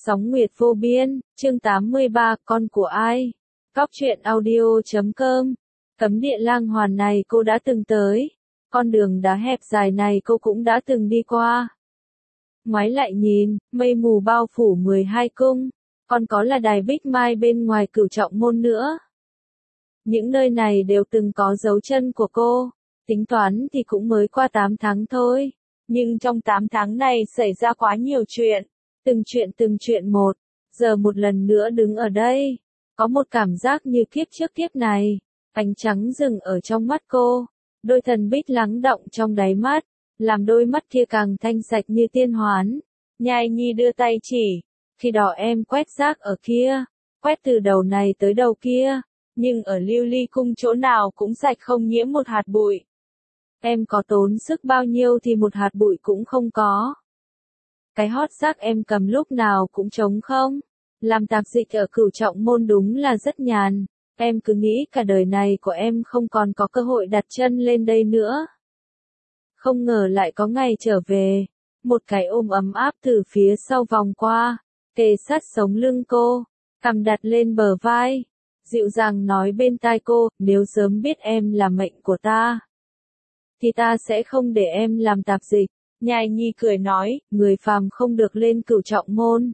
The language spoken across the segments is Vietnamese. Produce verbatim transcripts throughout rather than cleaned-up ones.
Sóng Nguyệt Vô Biên, chương tám mươi ba, con của ai? Cóc truyện audio chấm com. Cấm địa lang hoàn này cô đã từng tới. Con đường đá hẹp dài này cô cũng đã từng đi qua. Ngoái lại nhìn, mây mù bao phủ mười hai cung. Còn có là đài Bích Mai bên ngoài Cửu Trọng Môn nữa. Những nơi này đều từng có dấu chân của cô. Tính toán thì cũng mới qua tám tháng thôi. Nhưng trong tám tháng này xảy ra quá nhiều chuyện. Từng chuyện từng chuyện một. Giờ một lần nữa đứng ở đây. Có một cảm giác như kiếp trước kiếp này. Ánh trắng rừng ở trong mắt cô. Đôi thần bích lắng động trong đáy mắt. Làm đôi mắt kia càng thanh sạch như tiên hoán. Nhai Nhi đưa tay chỉ. Khi đó em quét rác ở kia. Quét từ đầu này tới đầu kia. Nhưng ở Lưu Ly Cung chỗ nào cũng sạch không nhiễm một hạt bụi. Em có tốn sức bao nhiêu thì một hạt bụi cũng không có. Cái hót rác em cầm lúc nào cũng trống không. Làm tạp dịch ở Cửu Trọng Môn đúng là rất nhàn. Em cứ nghĩ cả đời này của em không còn có cơ hội đặt chân lên đây nữa. Không ngờ lại có ngày trở về. Một cái ôm ấm áp từ phía sau vòng qua. Kề sát sống lưng cô. Cằm đặt lên bờ vai. Dịu dàng nói bên tai cô, nếu sớm biết em là mệnh của ta. Thì ta sẽ không để em làm tạp dịch. Nhai Nhi cười nói, người phàm không được lên Cửu Trọng Môn.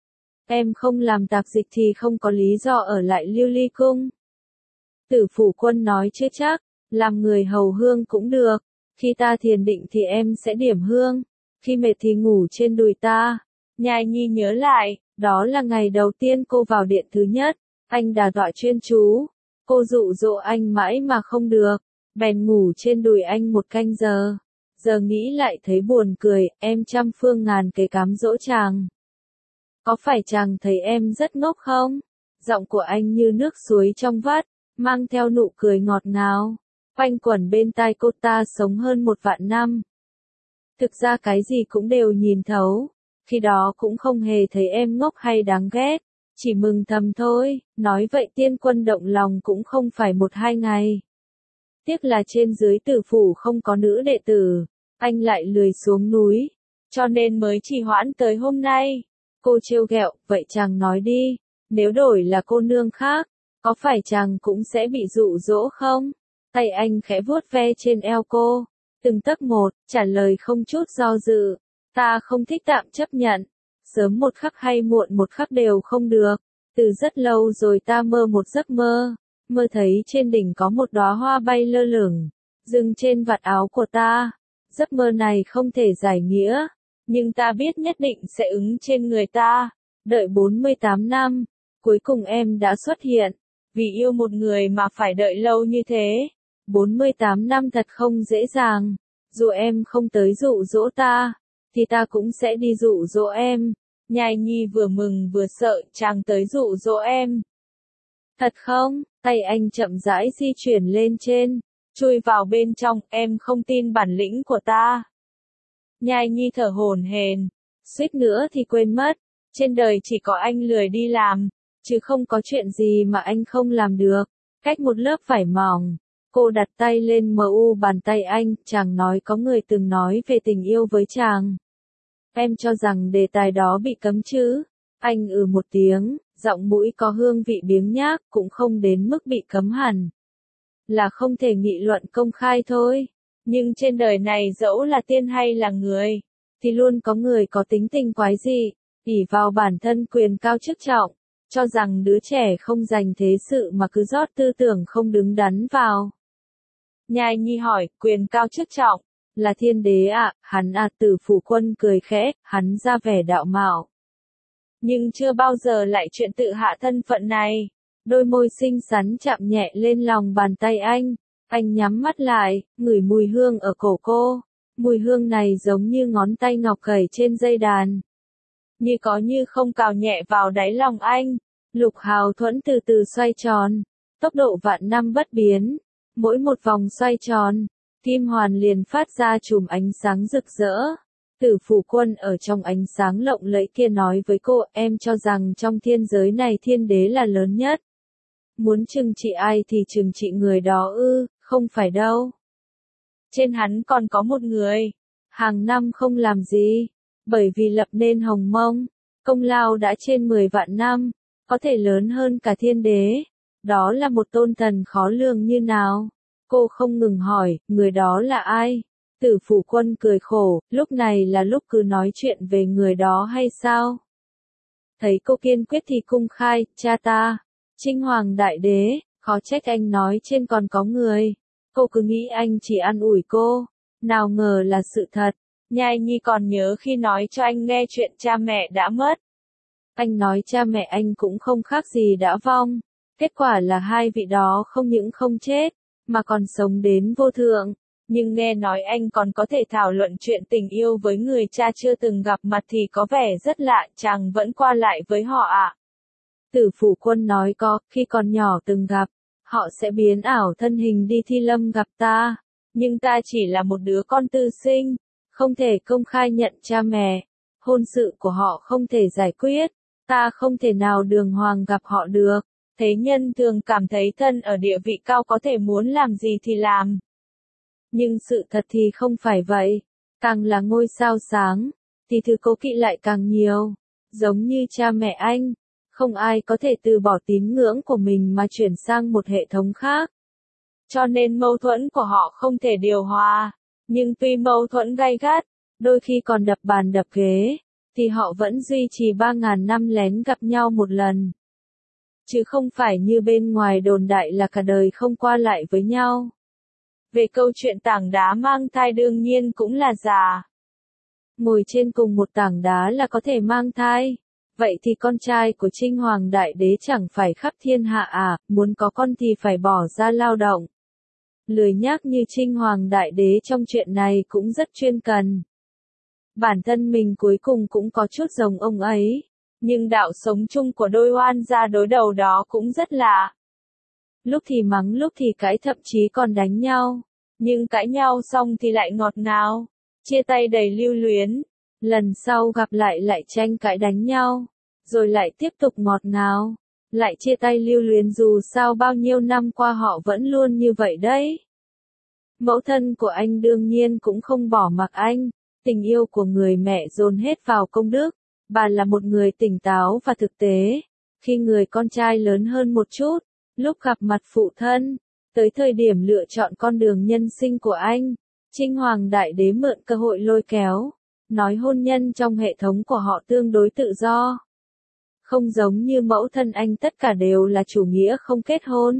Em không làm tạp dịch thì không có lý do ở lại Lưu Ly Cung. Tử Phủ Quân nói chứ chắc, làm người hầu hương cũng được. Khi ta thiền định thì em sẽ điểm hương. Khi mệt thì ngủ trên đùi ta. Nhai Nhi nhớ lại, đó là ngày đầu tiên cô vào điện thứ nhất. Anh đà tọa chuyên chú. Cô dụ dỗ anh mãi mà không được. Bèn ngủ trên đùi anh một canh giờ. Giờ nghĩ lại thấy buồn cười, em trăm phương ngàn kế cám dỗ chàng. Có phải chàng thấy em rất ngốc không? Giọng của anh như nước suối trong vắt, mang theo nụ cười ngọt ngào. Quanh quẩn bên tai cô, ta sống hơn một vạn năm. Thực ra cái gì cũng đều nhìn thấu. Khi đó cũng không hề thấy em ngốc hay đáng ghét. Chỉ mừng thầm thôi, nói vậy Tiên Quân động lòng cũng không phải một hai ngày. Tiếc là trên dưới Tử phủ không có nữ đệ tử, anh lại lười xuống núi, cho nên mới trì hoãn tới hôm nay. Cô trêu ghẹo, vậy chàng nói đi, nếu đổi là cô nương khác, có phải chàng cũng sẽ bị dụ dỗ không? Tay anh khẽ vuốt ve trên eo cô, từng tấc một, trả lời không chút do dự, ta không thích tạm chấp nhận. Sớm một khắc hay muộn một khắc đều không được. Từ rất lâu rồi ta mơ một giấc mơ. Mơ thấy trên đỉnh có một đóa hoa bay lơ lửng. Dừng trên vạt áo của ta. Giấc mơ này không thể giải nghĩa. Nhưng ta biết nhất định sẽ ứng trên người ta. Đợi bốn mươi tám năm. Cuối cùng em đã xuất hiện. Vì yêu một người mà phải đợi lâu như thế. bốn mươi tám năm thật không dễ dàng. Dù em không tới dụ dỗ ta. Thì ta cũng sẽ đi dụ dỗ em. Nhai Nhi vừa mừng vừa sợ, chàng tới dụ dỗ em. Thật không? Tay anh chậm rãi di chuyển lên trên, chui vào bên trong, em không tin bản lĩnh của ta. Nhai Nhi thở hổn hển, suýt nữa thì quên mất, trên đời chỉ có anh lười đi làm, chứ không có chuyện gì mà anh không làm được. Cách một lớp vải mỏng, cô đặt tay lên mờ u bàn tay anh, chàng nói có người từng nói về tình yêu với chàng. Em cho rằng đề tài đó bị cấm chứ? Anh ừ một tiếng, giọng mũi có hương vị biếng nhác, cũng không đến mức bị cấm hẳn. Là không thể nghị luận công khai thôi. Nhưng trên đời này dẫu là tiên hay là người, thì luôn có người có tính tình quái dị, ỷ vào bản thân quyền cao chức trọng, cho rằng đứa trẻ không dành thế sự mà cứ rót tư tưởng không đứng đắn vào. Nhai Nhi hỏi, quyền cao chức trọng. Là thiên đế ạ, à, hắn à Tử Phủ Quân cười khẽ, hắn ra vẻ đạo mạo. Nhưng chưa bao giờ lại chuyện tự hạ thân phận này. Đôi môi xinh xắn chạm nhẹ lên lòng bàn tay anh. Anh nhắm mắt lại, ngửi mùi hương ở cổ cô. Mùi hương này giống như ngón tay ngọc gảy trên dây đàn. Như có như không cào nhẹ vào đáy lòng anh. Lục hào thuẫn từ từ xoay tròn. Tốc độ vạn năm bất biến. Mỗi một vòng xoay tròn. Kim hoàn liền phát ra chùm ánh sáng rực rỡ. Tử Phủ Quân ở trong ánh sáng lộng lẫy kia nói với cô, em cho rằng trong thiên giới này thiên đế là lớn nhất. Muốn trừng trị ai thì trừng trị người đó ư, không phải đâu. Trên hắn còn có một người. Hàng năm không làm gì. Bởi vì lập nên hồng mông. công lao đã trên mười vạn năm, có thể lớn hơn cả thiên đế. Đó là một tôn thần khó lường như nào? Cô không ngừng hỏi, người đó là ai? Tử Phủ Quân cười khổ, lúc này là lúc cứ nói chuyện về người đó hay sao? Thấy cô kiên quyết thì cung khai, cha ta, Trinh Hoàng Đại Đế, khó trách anh nói trên còn có người. Cô cứ nghĩ anh chỉ ăn ủi cô, nào ngờ là sự thật. Nhai Nhi còn nhớ khi nói cho anh nghe chuyện cha mẹ đã mất. Anh nói cha mẹ anh cũng không khác gì đã vong. Kết quả là hai vị đó không những không chết, mà còn sống đến vô thượng. Nhưng nghe nói anh còn có thể thảo luận chuyện tình yêu với người cha chưa từng gặp mặt thì có vẻ rất lạ, chàng vẫn qua lại với họ ạ. À? Tử Phủ Quân nói có, khi còn nhỏ từng gặp, họ sẽ biến ảo thân hình đi Thi Lâm gặp ta. Nhưng ta chỉ là một đứa con tư sinh, không thể công khai nhận cha mẹ. Hôn sự của họ không thể giải quyết, ta không thể nào đường hoàng gặp họ được. Thế nhân thường cảm thấy thân ở địa vị cao có thể muốn làm gì thì làm. Nhưng sự thật thì không phải vậy. Càng là ngôi sao sáng, thì thứ cố kỵ lại càng nhiều. Giống như cha mẹ anh, không ai có thể từ bỏ tín ngưỡng của mình mà chuyển sang một hệ thống khác. Cho nên mâu thuẫn của họ không thể điều hòa. Nhưng tuy mâu thuẫn gay gắt, đôi khi còn đập bàn đập ghế, thì họ vẫn duy trì ba ngàn năm lén gặp nhau một lần. Chứ không phải như bên ngoài đồn đại là cả đời không qua lại với nhau. Về câu chuyện tảng đá mang thai đương nhiên cũng là giả. Ngồi trên cùng một tảng đá là có thể mang thai. Vậy thì con trai của Trinh Hoàng Đại Đế chẳng phải khắp thiên hạ à, muốn có con thì phải bỏ ra lao động. Lười nhác như Trinh Hoàng Đại Đế trong chuyện này cũng rất chuyên cần. Bản thân mình cuối cùng cũng có chút giống ông ấy. Nhưng đạo sống chung của đôi oan gia đối đầu đó cũng rất lạ. Lúc thì mắng lúc thì cãi thậm chí còn đánh nhau. Nhưng cãi nhau xong thì lại ngọt ngào. Chia tay đầy lưu luyến. Lần sau gặp lại lại tranh cãi đánh nhau. Rồi lại tiếp tục ngọt ngào. Lại chia tay lưu luyến dù sao bao nhiêu năm qua họ vẫn luôn như vậy đấy. Mẫu thân của anh đương nhiên cũng không bỏ mặc anh. Tình yêu của người mẹ dồn hết vào công đức. Bà là một người tỉnh táo và thực tế. Khi người con trai lớn hơn một chút, lúc gặp mặt phụ thân, tới thời điểm lựa chọn con đường nhân sinh của anh, Trinh Hoàng Đại Đế mượn cơ hội lôi kéo, nói hôn nhân trong hệ thống của họ tương đối tự do. Không giống như mẫu thân anh tất cả đều là chủ nghĩa không kết hôn.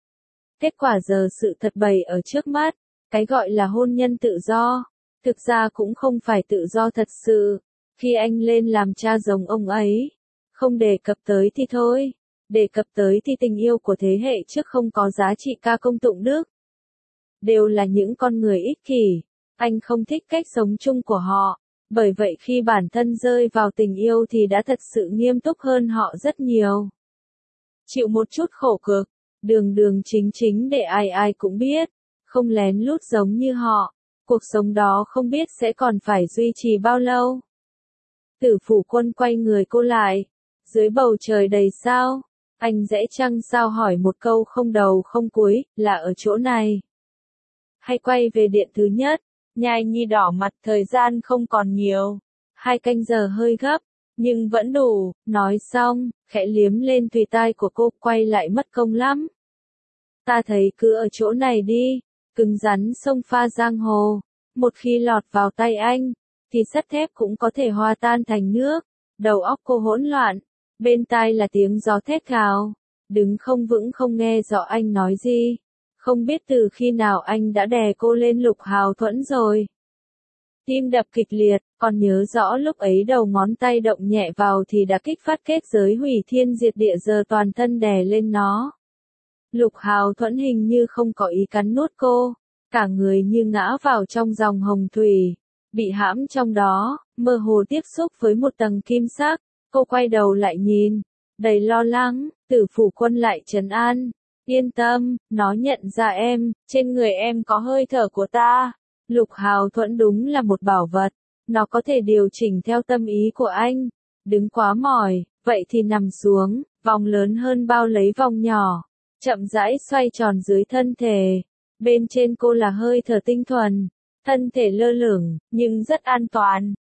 Kết quả giờ sự thật bày ở trước mắt, cái gọi là hôn nhân tự do, thực ra cũng không phải tự do thật sự. Khi anh lên làm cha giống ông ấy, không đề cập tới thì thôi, đề cập tới thì tình yêu của thế hệ trước không có giá trị ca công tụng đức. Đều là những con người ích kỷ, anh không thích cách sống chung của họ, bởi vậy khi bản thân rơi vào tình yêu thì đã thật sự nghiêm túc hơn họ rất nhiều. Chịu một chút khổ cực, đường đường chính chính để ai ai cũng biết, không lén lút giống như họ, cuộc sống đó không biết sẽ còn phải duy trì bao lâu. Tử Phủ Quân quay người cô lại. Dưới bầu trời đầy sao, anh rẽ trăng sao hỏi một câu không đầu không cuối, là ở chỗ này. Hay quay về điện thứ nhất, Nhai Nhi đỏ mặt thời gian không còn nhiều. Hai canh giờ hơi gấp, nhưng vẫn đủ, nói xong, khẽ liếm lên tùy tai của cô, quay lại mất công lắm. Ta thấy cứ ở chỗ này đi, cứng rắn sông pha giang hồ, một khi lọt vào tay anh, thì sắt thép cũng có thể hòa tan thành nước. Đầu óc cô hỗn loạn, bên tai là tiếng gió thét gào, đứng không vững không nghe rõ anh nói gì. Không biết từ khi nào anh đã đè cô lên Lục Hào Thuẫn rồi. Tim đập kịch liệt, còn nhớ rõ lúc ấy đầu ngón tay động nhẹ vào thì đã kích phát kết giới hủy thiên diệt địa, giờ toàn thân đè lên nó. Lục Hào Thuẫn hình như không có ý cắn nuốt cô, cả người như ngã vào trong dòng hồng thủy, bị hãm trong đó, mơ hồ tiếp xúc với một tầng kim sắc. Cô quay đầu lại nhìn, đầy lo lắng, Tử Phủ Quân lại trấn an. Yên tâm, nó nhận ra em, trên người em có hơi thở của ta. Lục Hào Thuẫn đúng là một bảo vật, nó có thể điều chỉnh theo tâm ý của anh. Đứng quá mỏi, vậy thì nằm xuống, vòng lớn hơn bao lấy vòng nhỏ, chậm rãi xoay tròn dưới thân thể. Bên trên cô là hơi thở tinh thuần, thân thể lơ lửng, nhưng rất an toàn,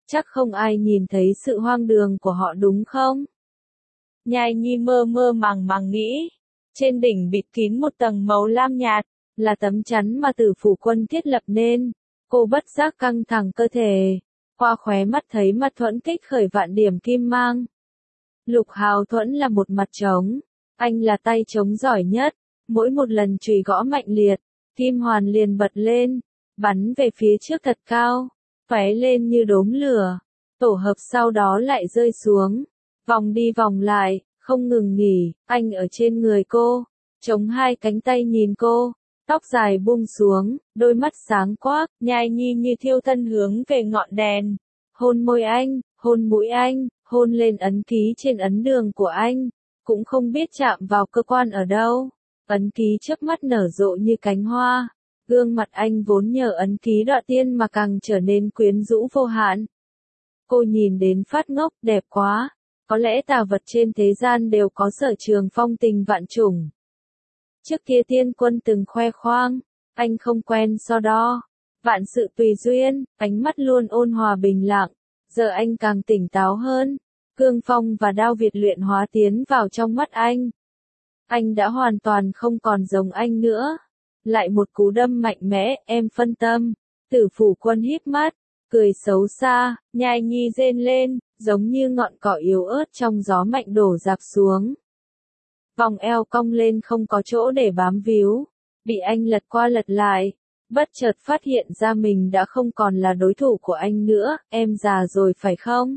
Chắc không ai nhìn thấy sự hoang đường của họ đúng không? Nhai Nhi mơ mơ màng màng nghĩ. Trên đỉnh bịt kín một tầng màu lam nhạt, là tấm chắn mà Tử Phủ Quân thiết lập nên. Cô bất giác căng thẳng cơ thể. Qua khóe mắt thấy mặt Thuẫn kích khởi vạn điểm kim mang. Lục Hào Thuẫn là một mặt trống. Anh là tay trống giỏi nhất. Mỗi một lần chùy gõ mạnh liệt, kim hoàn liền bật lên, bắn về phía trước thật cao, tóe lên như đốm lửa. Tổ hợp sau đó lại rơi xuống, vòng đi vòng lại, không ngừng nghỉ. Anh ở trên người cô, chống hai cánh tay nhìn cô, tóc dài buông xuống, đôi mắt sáng quắc. Nhai Nhi như thiêu thân hướng về ngọn đèn. Hôn môi anh, hôn mũi anh, hôn lên ấn ký trên ấn đường của anh, cũng không biết chạm vào cơ quan ở đâu. Ấn ký chớp mắt nở rộ như cánh hoa, gương mặt anh vốn nhờ ấn ký đọa tiên mà càng trở nên quyến rũ vô hạn. Cô nhìn đến phát ngốc, đẹp quá, có lẽ tà vật trên thế gian đều có sở trường phong tình vạn trùng. Trước kia Tiên Quân từng khoe khoang, anh không quen so đo, vạn sự tùy duyên, ánh mắt luôn ôn hòa bình lặng, giờ anh càng tỉnh táo hơn, cương phong và đao Việt luyện hóa tiến vào trong mắt anh. Anh đã hoàn toàn không còn giống anh nữa. Lại một cú đâm mạnh mẽ, em phân tâm. Tử Phủ Quân híp mắt, cười xấu xa. Nhai Nhi rên lên, giống như ngọn cỏ yếu ớt trong gió mạnh đổ rạp xuống. Vòng eo cong lên không có chỗ để bám víu, bị anh lật qua lật lại, bất chợt phát hiện ra mình đã không còn là đối thủ của anh nữa. Em già rồi phải không?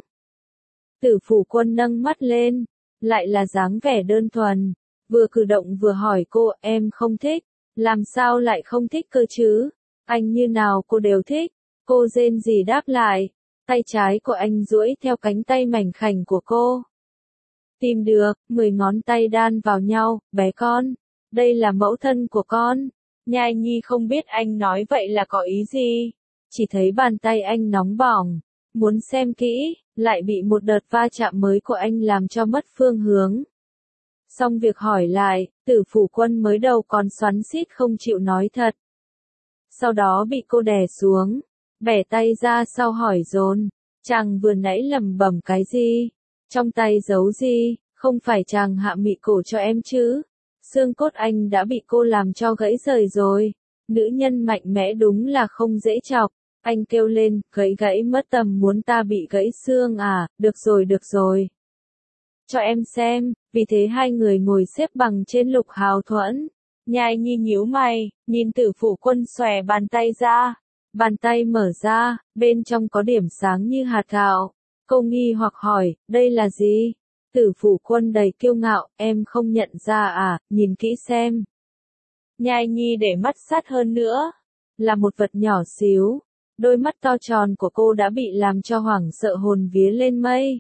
Tử Phủ Quân nâng mắt lên, lại là dáng vẻ đơn thuần. Vừa cử động vừa hỏi cô, em không thích, làm sao lại không thích cơ chứ? Anh như nào cô đều thích. Cô rên rỉ đáp lại, tay trái của anh duỗi theo cánh tay mảnh khảnh của cô. Tìm được, mười ngón tay đan vào nhau, bé con, đây là mẫu thân của con. Nhai Nhi không biết anh nói vậy là có ý gì. Chỉ thấy bàn tay anh nóng bỏng, muốn xem kỹ, lại bị một đợt va chạm mới của anh làm cho mất phương hướng. Xong việc hỏi lại, Tử Phủ Quân mới đầu còn xoắn xít không chịu nói thật. Sau đó bị cô đè xuống, bẻ tay ra sau hỏi dồn, chàng vừa nãy lẩm bẩm cái gì? Trong tay giấu gì? Không phải chàng hạ mị cổ cho em chứ? Xương cốt anh đã bị cô làm cho gãy rời rồi. Nữ nhân mạnh mẽ đúng là không dễ chọc. Anh kêu lên, gãy gãy mất tầm muốn ta bị gãy xương à? Được rồi được rồi. Cho em xem. Vì thế hai người ngồi xếp bằng trên Lục Hào Thuẫn. Nhai Nhi nhíu mày, nhìn Tử Phủ Quân xòe bàn tay ra. Bàn tay mở ra, bên trong có điểm sáng như hạt gạo. Cô nghi hoặc hỏi, đây là gì? Tử Phủ Quân đầy kiêu ngạo, em không nhận ra à, nhìn kỹ xem. Nhai Nhi để mắt sát hơn nữa. Là một vật nhỏ xíu. Đôi mắt to tròn của cô đã bị làm cho hoảng sợ hồn vía lên mây.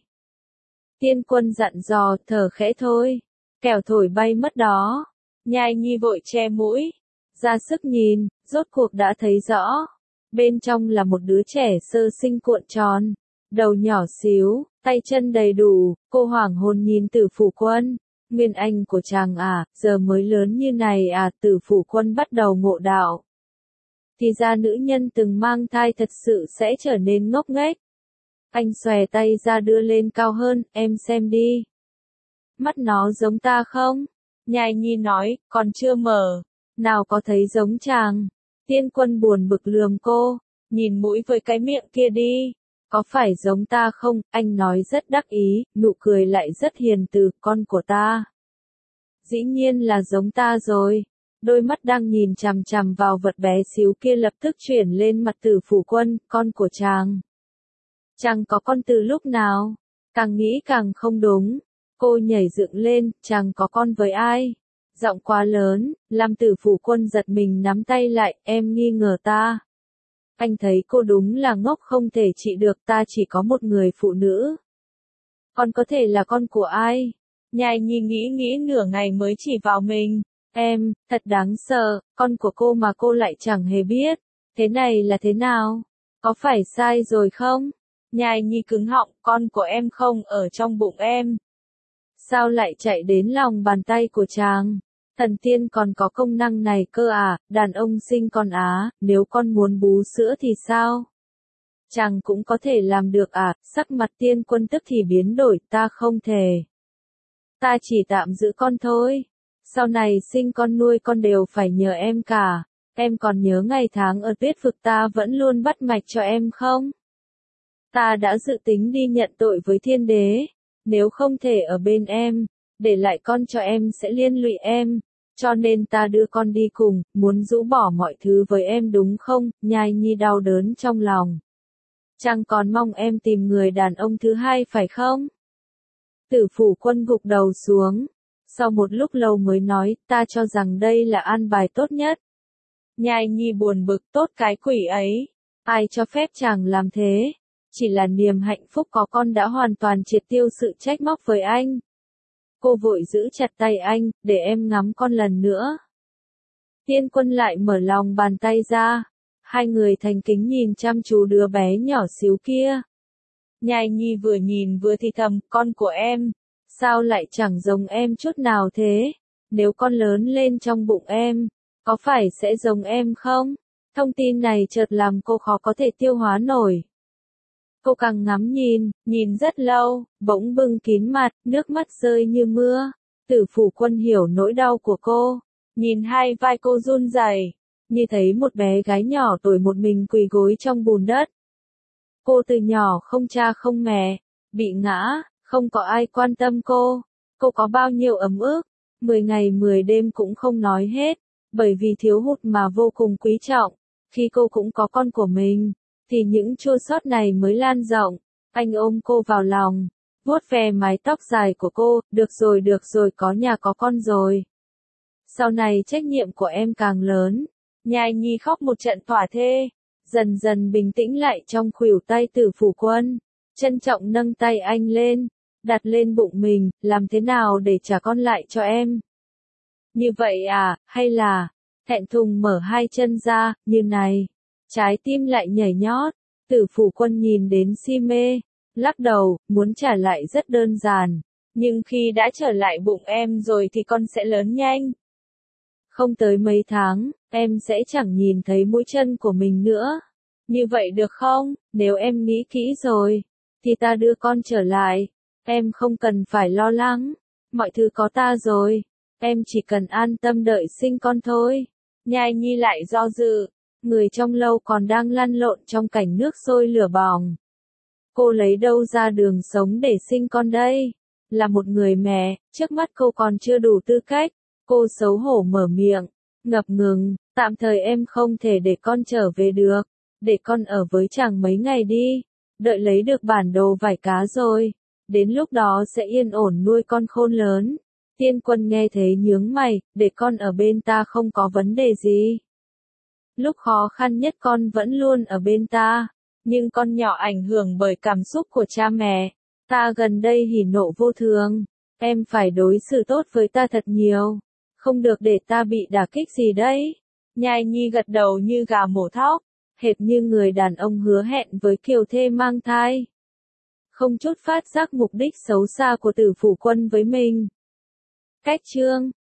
Tiên Quân dặn dò, thở khẽ thôi, kẻo thổi bay mất đó. Nhai Nhi vội che mũi, ra sức nhìn, rốt cuộc đã thấy rõ. Bên trong là một đứa trẻ sơ sinh cuộn tròn, đầu nhỏ xíu, tay chân đầy đủ. Cô hoảng hồn nhìn Tử Phủ Quân, nguyên anh của chàng à, giờ mới lớn như này à? Tử Phủ Quân bắt đầu ngộ đạo. Thì ra nữ nhân từng mang thai thật sự sẽ trở nên ngốc nghếch. Anh xòe tay ra đưa lên cao hơn, em xem đi. Mắt nó giống ta không? Nhai Nhi nói, còn chưa mở. Nào có thấy giống chàng. Tiên Quân buồn bực lườm cô, nhìn mũi với cái miệng kia đi. Có phải giống ta không? Anh nói rất đắc ý, nụ cười lại rất hiền từ, con của ta. Dĩ nhiên là giống ta rồi. Đôi mắt đang nhìn chằm chằm vào vật bé xíu kia lập tức chuyển lên mặt Tử Phủ Quân, con của chàng. Chàng có con từ lúc nào? Càng nghĩ càng không đúng. Cô nhảy dựng lên, chàng có con với ai? Giọng quá lớn, làm Tử Phủ Quân giật mình nắm tay lại, em nghi ngờ ta. Anh thấy cô đúng là ngốc không thể trị được, ta chỉ có một người phụ nữ. Con có thể là con của ai? Nhai Nhi nghĩ nghĩ nửa ngày mới chỉ vào mình. Em, thật đáng sợ, con của cô mà cô lại chẳng hề biết. Thế này là thế nào? Có phải sai rồi không? Nhai Nhi cứng họng, con của em không ở trong bụng em. Sao lại chạy đến lòng bàn tay của chàng? Thần tiên còn có công năng này cơ à, đàn ông sinh con á, nếu con muốn bú sữa thì sao? chàng cũng có thể làm được à, sắc mặt Tiên Quân tức thì biến đổi, ta không thể. Ta chỉ tạm giữ con thôi. Sau này sinh con nuôi con đều phải nhờ em cả. Em còn nhớ ngày tháng ở Tuyết Vực ta vẫn luôn bắt mạch cho em không? Ta đã dự tính đi nhận tội với thiên đế. Nếu không thể ở bên em, để lại con cho em sẽ liên lụy em. Cho nên ta đưa con đi cùng, muốn rũ bỏ mọi thứ với em đúng không? Nhai Nhi đau đớn trong lòng. Chàng còn mong em tìm người đàn ông thứ hai phải không? Tử Phủ Quân gục đầu xuống. Sau một lúc lâu mới nói, ta cho rằng đây là an bài tốt nhất. Nhai Nhi buồn bực, tốt cái quỷ ấy. Ai cho phép chàng làm thế? Chỉ là niềm hạnh phúc có con đã hoàn toàn triệt tiêu sự trách móc với anh. Cô vội giữ chặt tay anh, để em ngắm con lần nữa. Tiên Quân lại mở lòng bàn tay ra. Hai người thành kính nhìn chăm chú đứa bé nhỏ xíu kia. Nhai Nhi vừa nhìn vừa thì thầm, con của em. Sao lại chẳng giống em chút nào thế? Nếu con lớn lên trong bụng em, có phải sẽ giống em không? Thông tin này chợt làm cô khó có thể tiêu hóa nổi. Cô càng ngắm nhìn, nhìn rất lâu, bỗng bưng kín mặt, nước mắt rơi như mưa. Tử Phủ Quân hiểu nỗi đau của cô, nhìn hai vai cô run rẩy, như thấy một bé gái nhỏ tuổi một mình quỳ gối trong bùn đất. Cô từ nhỏ không cha không mẹ, bị ngã, không có ai quan tâm cô. Cô có bao nhiêu ấm ức, mười ngày mười đêm cũng không nói hết, bởi vì thiếu hụt mà vô cùng quý trọng. Khi cô cũng có con của mình, thì những chua xót này mới lan rộng. Anh ôm cô vào lòng, vuốt ve mái tóc dài của cô, được rồi được rồi, có nhà có con rồi. Sau này trách nhiệm của em càng lớn. Nhai Nhi khóc một trận thỏa thê, dần dần bình tĩnh lại trong khuỷu tay Tử Phủ Quân, trân trọng nâng tay anh lên, đặt lên bụng mình, làm thế nào để trả con lại cho em? Như vậy à, hay là, thẹn thùng mở hai chân ra, như này, trái tim lại nhảy nhót. Tử Phủ Quân nhìn đến si mê, lắc đầu, muốn trả lại rất đơn giản, nhưng khi đã trở lại bụng em rồi thì con sẽ lớn nhanh. Không tới mấy tháng, em sẽ chẳng nhìn thấy mũi chân của mình nữa. Như vậy được không? Nếu em nghĩ kỹ rồi, thì ta đưa con trở lại. Em không cần phải lo lắng, mọi thứ có ta rồi. Em chỉ cần an tâm đợi sinh con thôi. Nhai Nhi lại do dự. Người trong lâu còn đang lăn lộn trong cảnh nước sôi lửa bỏng. Cô lấy đâu ra đường sống để sinh con đây? Là một người mẹ, trước mắt cô còn chưa đủ tư cách. Cô xấu hổ mở miệng, ngập ngừng, tạm thời em không thể để con trở về được. Để con ở với chàng mấy ngày đi. Đợi lấy được bản đồ vải cá rồi. Đến lúc đó sẽ yên ổn nuôi con khôn lớn. Tiên Quân nghe thế nhướng mày, để con ở bên ta không có vấn đề gì. Lúc khó khăn nhất con vẫn luôn ở bên ta. Nhưng con nhỏ ảnh hưởng bởi cảm xúc của cha mẹ. Ta gần đây hỉ nộ vô thường. Em phải đối xử tốt với ta thật nhiều. Không được để ta bị đả kích gì đấy. Nhai Nhi gật đầu như gà mổ thóc. Hệt như người đàn ông hứa hẹn với kiều thê mang thai. Không chút phát giác mục đích xấu xa của Tử Phủ Quân với mình. Cách chương